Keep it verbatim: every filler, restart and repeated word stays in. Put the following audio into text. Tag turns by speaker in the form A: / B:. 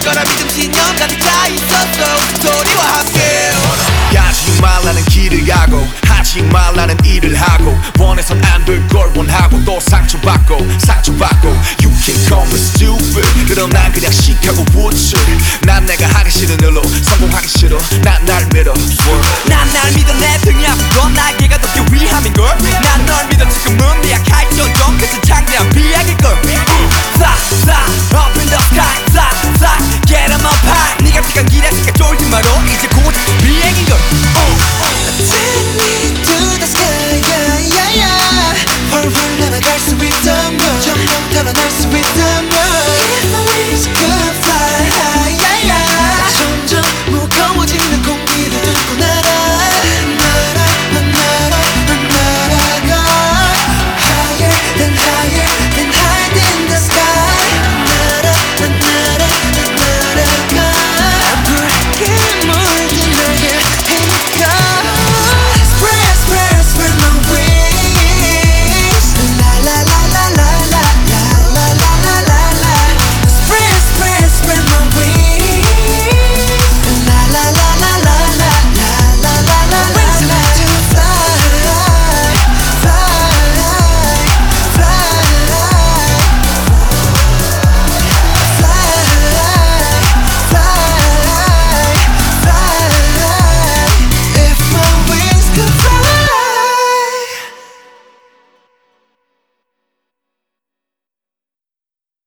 A: 거라 믿음 신념 가득 차 있었어 소리와 함께
B: 하지 말라는 길을 가고 하지 말라는 일을 하고 원해선 안 될 걸 원하고 또 상처받고 상처받고 You can call me stupid 그럼 난 그냥 식하고 우쭐 난 내가 하기 싫은 일로 성공하기 싫어 난 날 믿어